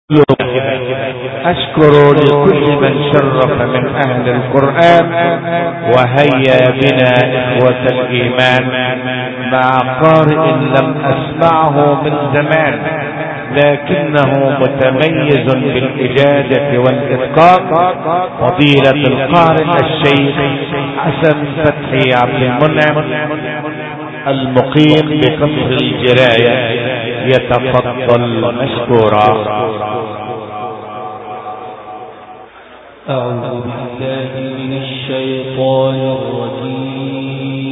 أشكر لكل من شرف من أهل القرآن، وهيا بنا إخوة الإيمان مع قارئ لم أسمعه من زمان، لكنه متميز بالإجادة والإتقان، فضيلة القارئ الشيخ حسن فتحي عبد المنعم المقيم بقصر الجراية، يتفضل مشكورا. أعوذ بالله من الشيطان الرجيم.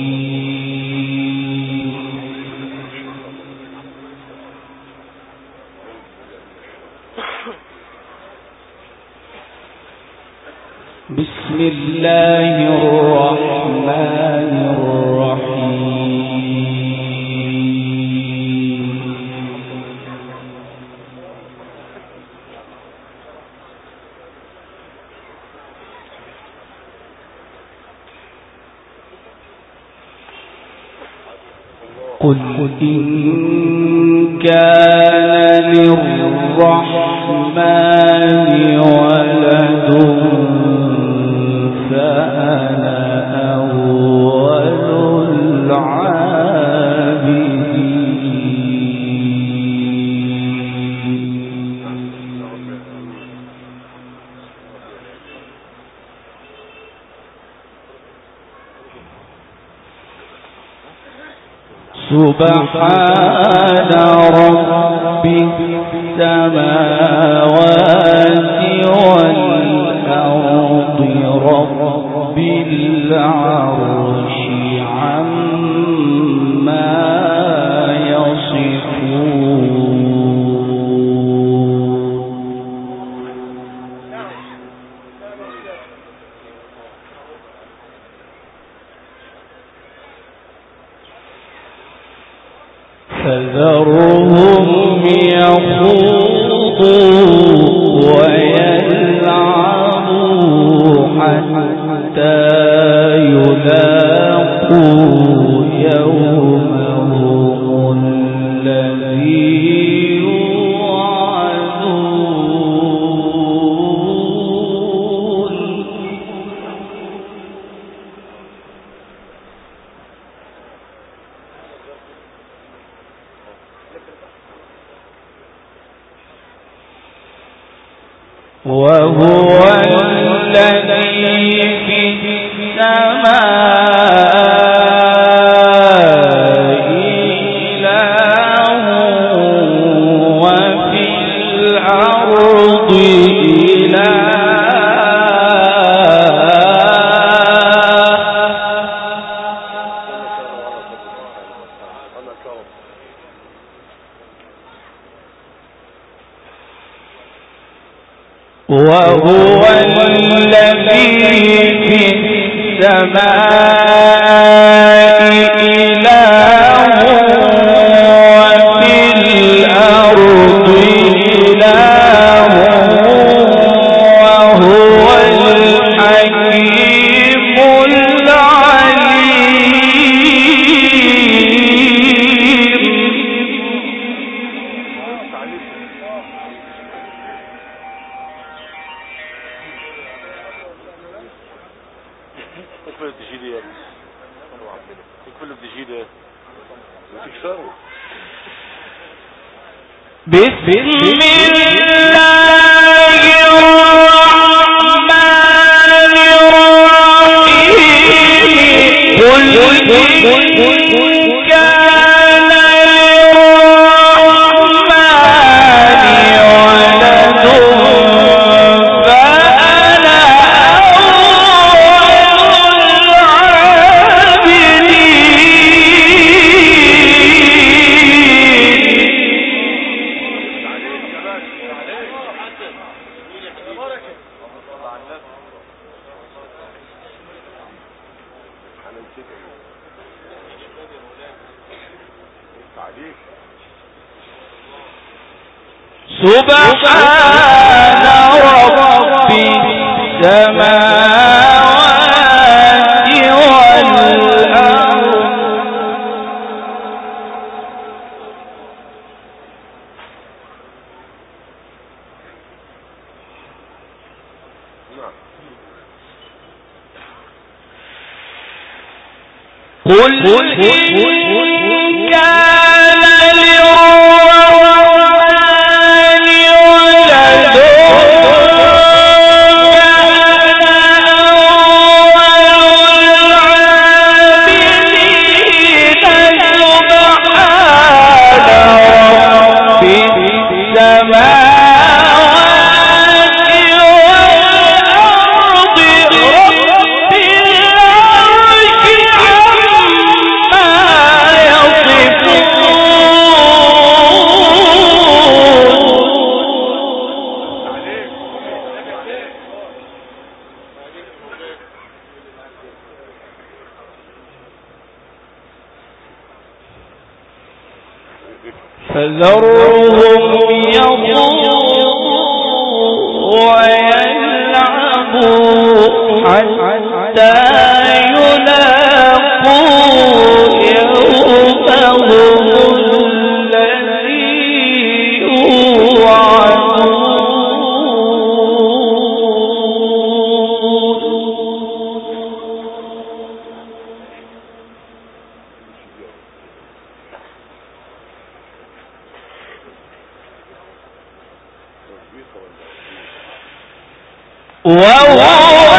بسم الله الرحمن الرحيم. قل إن كان للرحمن ولد فأنا أول العابدين. سبحان رب السماوات والأرض رب العرش عما يصفون. فذرهم يخوضوا ويلعبوا حتى يلاقوا يومهم الذي يوعدون. وهو الذي في السماء إله وفي الأرض إله. وهو الذي في السماء إله وفي الأرض إله وهو الحكيم العليم. بسم الله الرحمن الرحيم. قل إن كان للرحمن ولد فأنا أول العابدين. سبحان رب السماوات والأرض قل إن كان للرحمن ولد فذرهم يخوضوا ويلعبوا حتى يلاقوا يومهم الذي يوعدون. وهو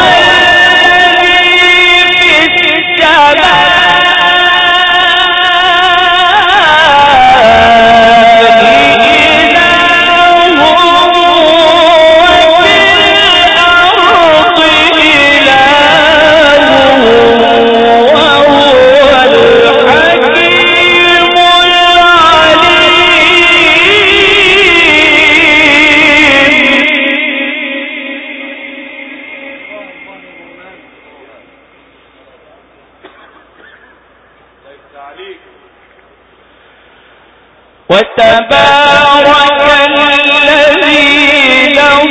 وتبارك الذي له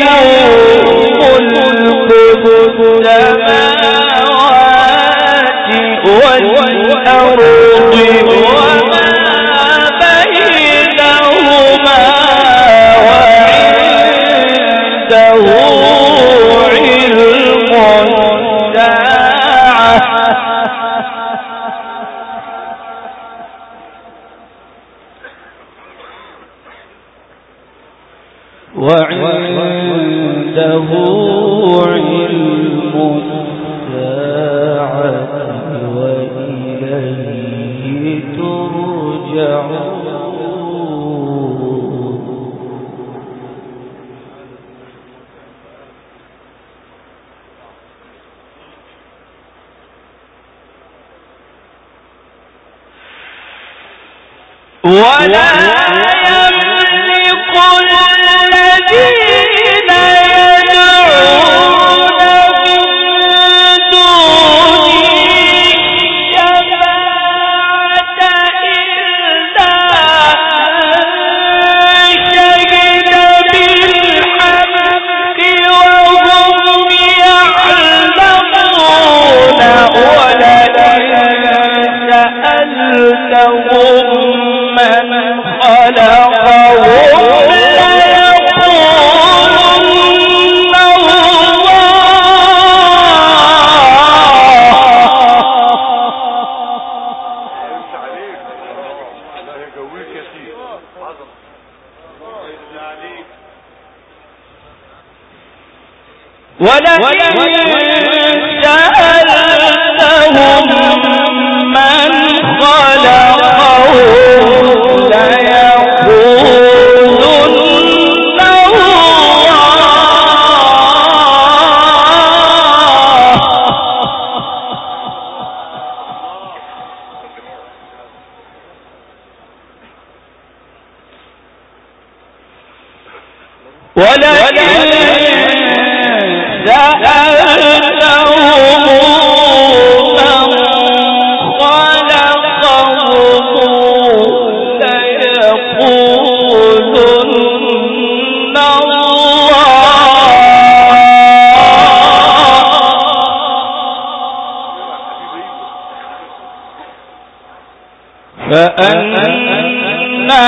ملك السماوات والأرض وما بينهما وعنده علم الساعة وعنده علم الساعة وإليه ترجعون. ولا يملك الذين يدعون من دونه الشفاعة إلا من شهد بالحق وهم يعلمون. ولئن سألتهم من خلقهم ليقولن ولئن سألتهم من خلقهم ليقولن ولئن سألتهم من خلقهم ليقولن الله. فأنى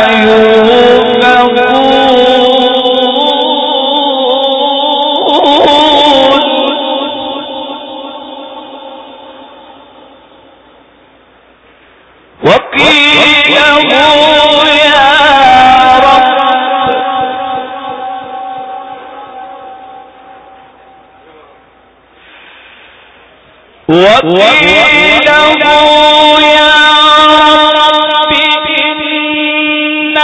يؤفكون. وقيل يا رب إن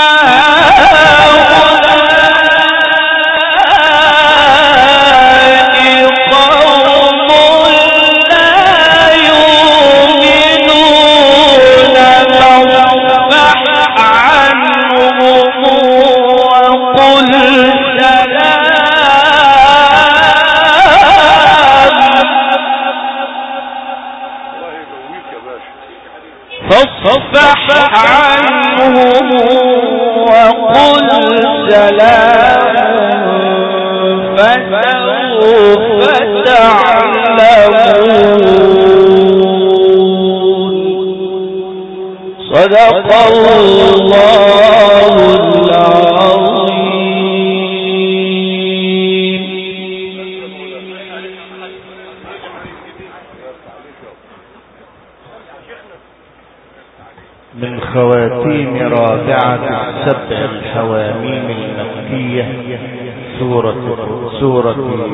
هؤلاء قوم لا يؤمنون فاصفح عنهم وقل عنهم وقل سلام فسوف تعلمون. صدق الله العظيم. من خواتيم رابعة السبع الحواميم المكية سورة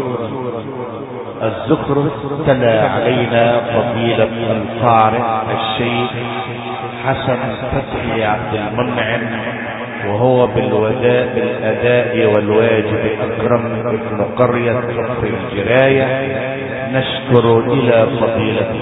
الزخرف، تلا علينا فضيلة القارئ الشيخ حسن فتحي عبد المنعم، وهو بالأداء والواجب أكرم ابن قرية كفر الجراية. نشكر إلى فضيلة